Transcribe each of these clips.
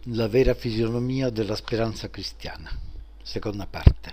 La vera fisionomia della speranza cristiana. Seconda parte.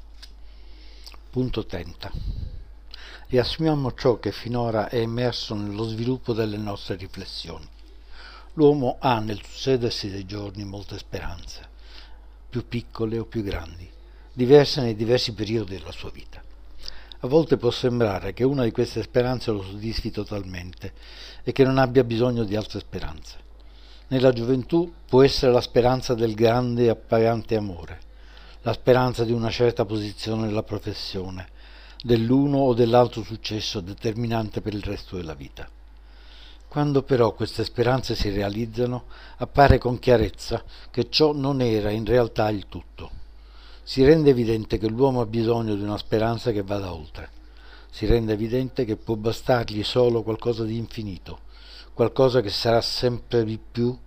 Punto 30. Riassumiamo ciò che finora è emerso nello sviluppo delle nostre riflessioni. L'uomo ha nel succedersi dei giorni molte speranze, più piccole o più grandi, diverse nei diversi periodi della sua vita. A volte può sembrare che una di queste speranze lo soddisfi totalmente e che non abbia bisogno di altre speranze. Nella gioventù può essere la speranza del grande e appagante amore, la speranza di una certa posizione nella professione, dell'uno o dell'altro successo determinante per il resto della vita. Quando però queste speranze si realizzano, appare con chiarezza che ciò non era in realtà il tutto. Si rende evidente che l'uomo ha bisogno di una speranza che vada oltre. Si rende evidente che può bastargli solo qualcosa di infinito, qualcosa che sarà sempre di più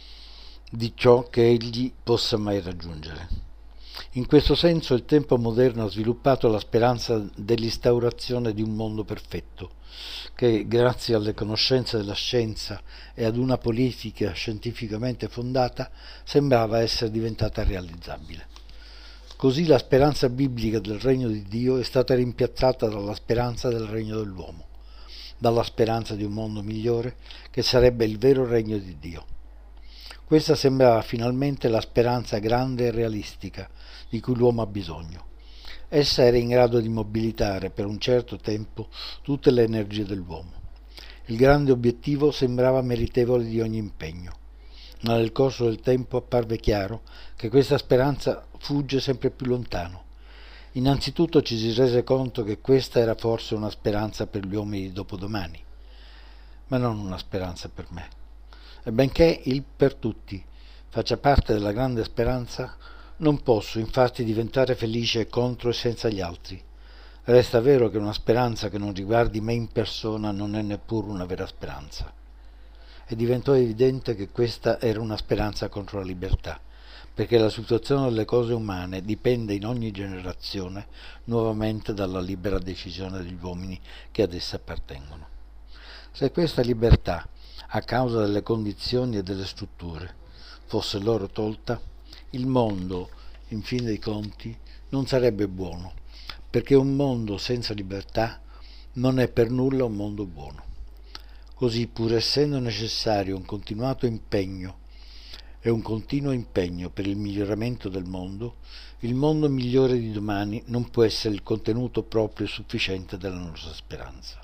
di ciò che egli possa mai raggiungere. In questo senso il tempo moderno ha sviluppato la speranza dell'instaurazione di un mondo perfetto, che grazie alle conoscenze della scienza e ad una politica scientificamente fondata sembrava essere diventata realizzabile. Così la speranza biblica del regno di Dio è stata rimpiazzata dalla speranza del regno dell'uomo, dalla speranza di un mondo migliore che sarebbe il vero regno di Dio. Questa sembrava finalmente la speranza grande e realistica di cui l'uomo ha bisogno. Essa era in grado di mobilitare per un certo tempo tutte le energie dell'uomo. Il grande obiettivo sembrava meritevole di ogni impegno, ma nel corso del tempo apparve chiaro che questa speranza fugge sempre più lontano. Innanzitutto ci si rese conto che questa era forse una speranza per gli uomini di dopodomani, ma non una speranza per me. E benché il per tutti faccia parte della grande speranza, non posso infatti diventare felice contro e senza gli altri. Resta vero che una speranza che non riguardi me in persona non è neppure una vera speranza. E diventò evidente che questa era una speranza contro la libertà, perché la situazione delle cose umane dipende in ogni generazione nuovamente dalla libera decisione degli uomini che ad essa appartengono. Se questa libertà, a causa delle condizioni e delle strutture, fosse loro tolta, il mondo, in fin dei conti, non sarebbe buono, perché un mondo senza libertà non è per nulla un mondo buono. Così, pur essendo necessario un continuato impegno e un continuo impegno per il miglioramento del mondo, il mondo migliore di domani non può essere il contenuto proprio e sufficiente della nostra speranza.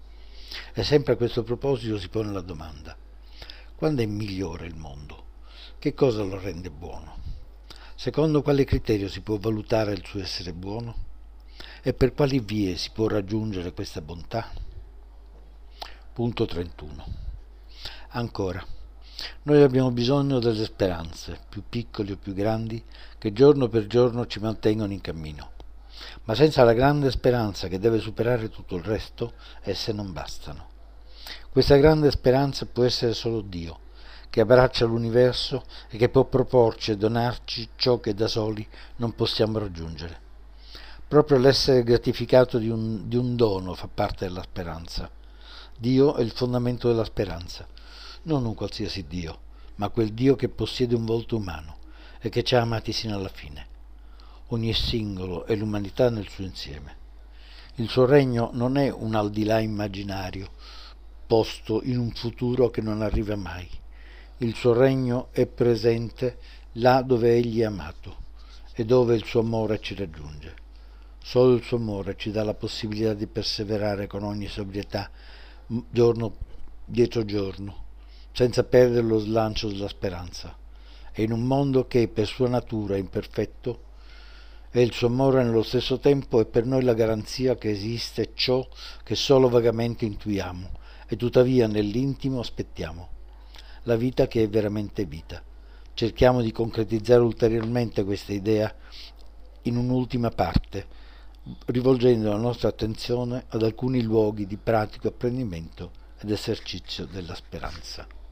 E sempre a questo proposito si pone la domanda: quando è migliore il mondo? Che cosa lo rende buono? Secondo quale criterio si può valutare il suo essere buono? E per quali vie si può raggiungere questa bontà? Punto 31. Ancora, noi abbiamo bisogno delle speranze, più piccole o più grandi, che giorno per giorno ci mantengono in cammino. Ma senza la grande speranza che deve superare tutto il resto, esse non bastano. Questa grande speranza può essere solo Dio, che abbraccia l'universo e che può proporci e donarci ciò che da soli non possiamo raggiungere. Proprio l'essere gratificato di un dono fa parte della speranza. Dio è il fondamento della speranza, non un qualsiasi Dio, ma quel Dio che possiede un volto umano e che ci ha amati sino alla fine, ogni singolo e l'umanità nel suo insieme. Il suo regno non è un al di là immaginario, posto in un futuro che non arriva mai. Il suo regno è presente là dove egli è amato e dove il suo amore ci raggiunge. Solo il suo amore ci dà la possibilità di perseverare con ogni sobrietà, giorno dietro giorno, senza perdere lo slancio della speranza. E in un mondo che per sua natura è imperfetto, e il suo amore nello stesso tempo è per noi la garanzia che esiste ciò che solo vagamente intuiamo e tuttavia nell'intimo aspettiamo, la vita che è veramente vita. Cerchiamo di concretizzare ulteriormente questa idea in un'ultima parte, rivolgendo la nostra attenzione ad alcuni luoghi di pratico apprendimento ed esercizio della speranza.